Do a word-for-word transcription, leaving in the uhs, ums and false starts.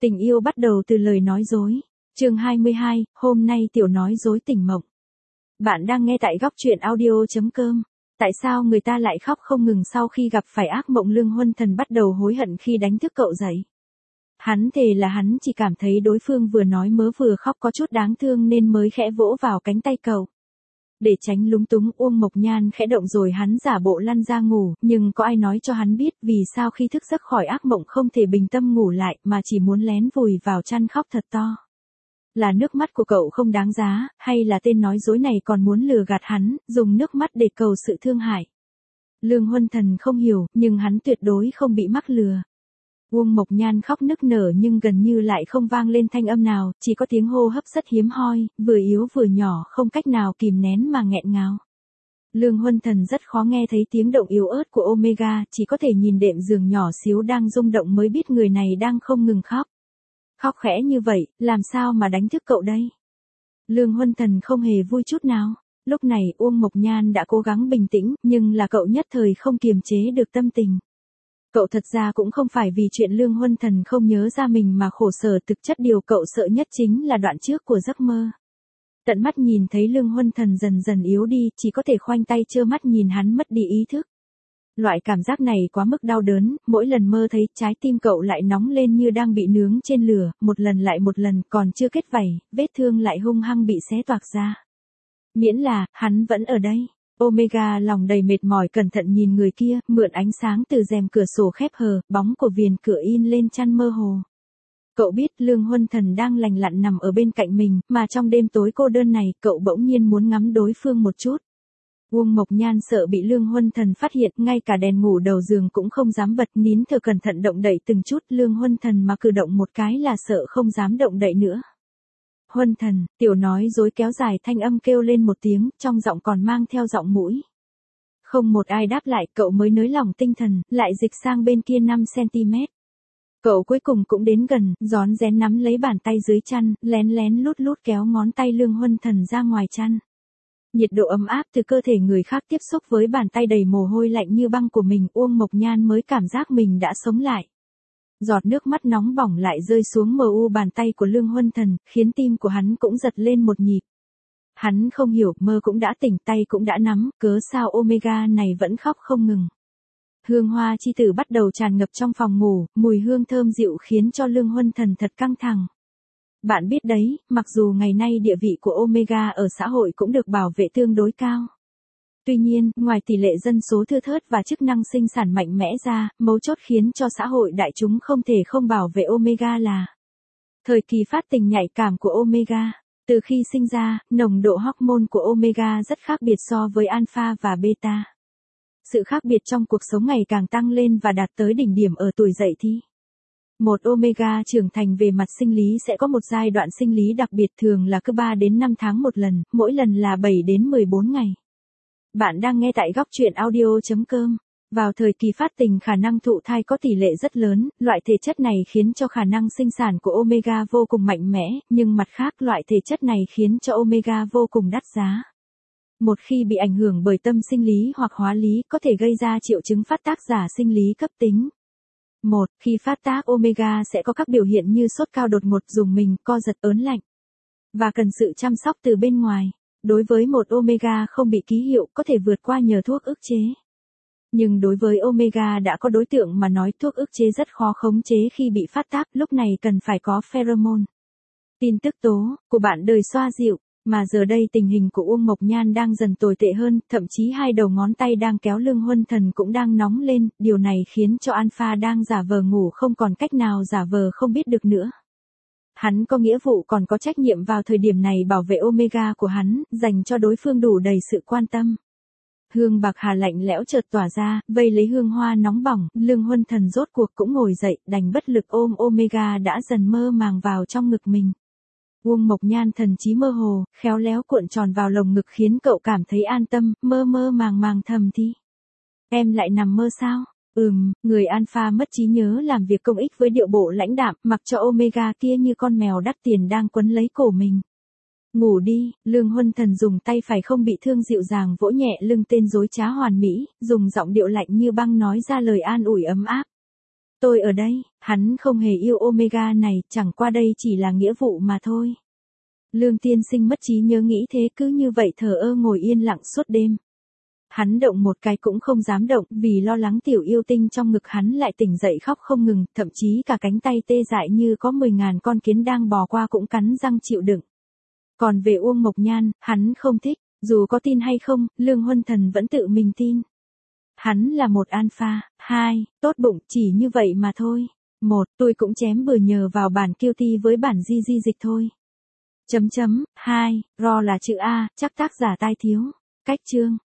Tình yêu bắt đầu từ lời nói dối. Chương hai mươi hai, hôm nay tiểu nói dối tỉnh mộng. Bạn đang nghe tại góc truyện audio chấm com. Tại sao người ta lại khóc không ngừng sau khi gặp phải ác mộng? Lương Huân Thần bắt đầu hối hận khi đánh thức cậu dậy. Hắn thề là hắn chỉ cảm thấy đối phương vừa nói mớ vừa khóc có chút đáng thương nên mới khẽ vỗ vào cánh tay cậu. Để tránh lúng túng, Uông Mộc Nhan khẽ động rồi hắn giả bộ lăn ra ngủ, nhưng có ai nói cho hắn biết vì sao khi thức giấc khỏi ác mộng không thể bình tâm ngủ lại mà chỉ muốn lén vùi vào chăn khóc thật to. Là nước mắt của cậu không đáng giá, hay là tên nói dối này còn muốn lừa gạt hắn, dùng nước mắt để cầu sự thương hại? Lương Huân Thần không hiểu, nhưng hắn tuyệt đối không bị mắc lừa. Uông Mộc Nhan khóc nức nở nhưng gần như lại không vang lên thanh âm nào, chỉ có tiếng hô hấp rất hiếm hoi, vừa yếu vừa nhỏ không cách nào kìm nén mà nghẹn ngào. Lương Huân Thần rất khó nghe thấy tiếng động yếu ớt của Omega, chỉ có thể nhìn đệm giường nhỏ xíu đang rung động mới biết người này đang không ngừng khóc. Khóc khẽ như vậy, làm sao mà đánh thức cậu đây? Lương Huân Thần không hề vui chút nào. Lúc này Uông Mộc Nhan đã cố gắng bình tĩnh, nhưng là cậu nhất thời không kiềm chế được tâm tình. Cậu thật ra cũng không phải vì chuyện Lương Huân Thần không nhớ ra mình mà khổ sở, thực chất điều cậu sợ nhất chính là đoạn trước của giấc mơ. Tận mắt nhìn thấy Lương Huân Thần dần dần yếu đi, chỉ có thể khoanh tay trơ mắt nhìn hắn mất đi ý thức. Loại cảm giác này quá mức đau đớn, mỗi lần mơ thấy trái tim cậu lại nóng lên như đang bị nướng trên lửa, một lần lại một lần, còn chưa kết vảy, vết thương lại hung hăng bị xé toạc ra. Miễn là, hắn vẫn ở đây. Omega lòng đầy mệt mỏi cẩn thận nhìn người kia, mượn ánh sáng từ rèm cửa sổ khép hờ, bóng của viền cửa in lên chăn mơ hồ. Cậu biết Lương Huân Thần đang lành lặn nằm ở bên cạnh mình, mà trong đêm tối cô đơn này, cậu bỗng nhiên muốn ngắm đối phương một chút. Uông Mộc Nhan sợ bị Lương Huân Thần phát hiện, ngay cả đèn ngủ đầu giường cũng không dám bật, nín thở cẩn thận động đậy từng chút. Lương Huân Thần mà cử động một cái là sợ không dám động đậy nữa. Huân Thần, tiểu nói dối kéo dài, thanh âm kêu lên một tiếng, trong giọng còn mang theo giọng mũi. Không một ai đáp lại, cậu mới nới lỏng tinh thần, lại dịch sang bên kia năm xăng-ti-mét. Cậu cuối cùng cũng đến gần, rón rén nắm lấy bàn tay dưới chăn, lén lén lút lút kéo ngón tay Lương Huân Thần ra ngoài chăn. Nhiệt độ ấm áp từ cơ thể người khác tiếp xúc với bàn tay đầy mồ hôi lạnh như băng của mình, Uông Mộc Nhan mới cảm giác mình đã sống lại. Giọt nước mắt nóng bỏng lại rơi xuống mờ u bàn tay của Lương Huân Thần, khiến tim của hắn cũng giật lên một nhịp. Hắn không hiểu, mơ cũng đã tỉnh, tay cũng đã nắm, cớ sao Omega này vẫn khóc không ngừng. Hương hoa chi tử bắt đầu tràn ngập trong phòng ngủ, mùi hương thơm dịu khiến cho Lương Huân Thần thật căng thẳng. Bạn biết đấy, mặc dù ngày nay địa vị của Omega ở xã hội cũng được bảo vệ tương đối cao. Tuy nhiên, ngoài tỷ lệ dân số thưa thớt và chức năng sinh sản mạnh mẽ ra, mấu chốt khiến cho xã hội đại chúng không thể không bảo vệ Omega là thời kỳ phát tình nhạy cảm của Omega. Từ khi sinh ra, nồng độ hormone của Omega rất khác biệt so với alpha và beta. Sự khác biệt trong cuộc sống ngày càng tăng lên và đạt tới đỉnh điểm ở tuổi dậy thì. Một Omega trưởng thành về mặt sinh lý sẽ có một giai đoạn sinh lý đặc biệt, thường là cứ ba đến năm tháng một lần, mỗi lần là bảy đến mười bốn ngày. Bạn đang nghe tại góc truyện audio chấm com. Vào thời kỳ phát tình khả năng thụ thai có tỷ lệ rất lớn, loại thể chất này khiến cho khả năng sinh sản của Omega vô cùng mạnh mẽ, nhưng mặt khác loại thể chất này khiến cho Omega vô cùng đắt giá. Một khi bị ảnh hưởng bởi tâm sinh lý hoặc hóa lý có thể gây ra triệu chứng phát tác giả sinh lý cấp tính. Một, khi phát tác Omega sẽ có các biểu hiện như sốt cao đột ngột, rùng mình, co giật, ớn lạnh. Và cần sự chăm sóc từ bên ngoài. Đối với một Omega không bị ký hiệu có thể vượt qua nhờ thuốc ức chế. Nhưng đối với Omega đã có đối tượng mà nói thuốc ức chế rất khó khống chế khi bị phát tác, lúc này cần phải có pheromone. Tin tức tố của bạn đời xoa dịu, mà giờ đây tình hình của Uông Mộc Nhan đang dần tồi tệ hơn, thậm chí hai đầu ngón tay đang kéo Lương Huân Thần cũng đang nóng lên, điều này khiến cho Alpha đang giả vờ ngủ không còn cách nào giả vờ không biết được nữa. Hắn có nghĩa vụ còn có trách nhiệm vào thời điểm này bảo vệ Omega của hắn, dành cho đối phương đủ đầy sự quan tâm. Hương bạc hà lạnh lẽo chợt tỏa ra, vây lấy hương hoa nóng bỏng, Lương Huân Thần rốt cuộc cũng ngồi dậy, đành bất lực ôm Omega đã dần mơ màng vào trong ngực mình. Uông Mộc Nhan thần trí mơ hồ, khéo léo cuộn tròn vào lồng ngực khiến cậu cảm thấy an tâm, mơ mơ màng màng thầm thì. Em lại nằm mơ sao? Ừm, người alpha mất trí nhớ làm việc công ích với điệu bộ lãnh đạm, mặc cho Omega kia như con mèo đắt tiền đang quấn lấy cổ mình. Ngủ đi, Lương Huân Thần dùng tay phải không bị thương dịu dàng vỗ nhẹ lưng tên dối trá hoàn mỹ, dùng giọng điệu lạnh như băng nói ra lời an ủi ấm áp. Tôi ở đây, hắn không hề yêu Omega này, chẳng qua đây chỉ là nghĩa vụ mà thôi. Lương tiên sinh mất trí nhớ nghĩ thế, cứ như vậy thờ ơ ngồi yên lặng suốt đêm. Hắn động một cái cũng không dám động, vì lo lắng tiểu yêu tinh trong ngực hắn lại tỉnh dậy khóc không ngừng, thậm chí cả cánh tay tê dại như có mười ngàn con kiến đang bò qua cũng cắn răng chịu đựng. Còn về Uông Mộc Nhan, hắn không thích, dù có tin hay không, Lương Huân Thần vẫn tự mình tin. Hắn là một alpha, hai, tốt bụng, chỉ như vậy mà thôi. Một, tôi cũng chém bừa nhờ vào bản kiêu ti với bản di di dịch thôi. Chấm chấm, hai, ro là chữ A, chắc tác giả tai thiếu. Cách chương.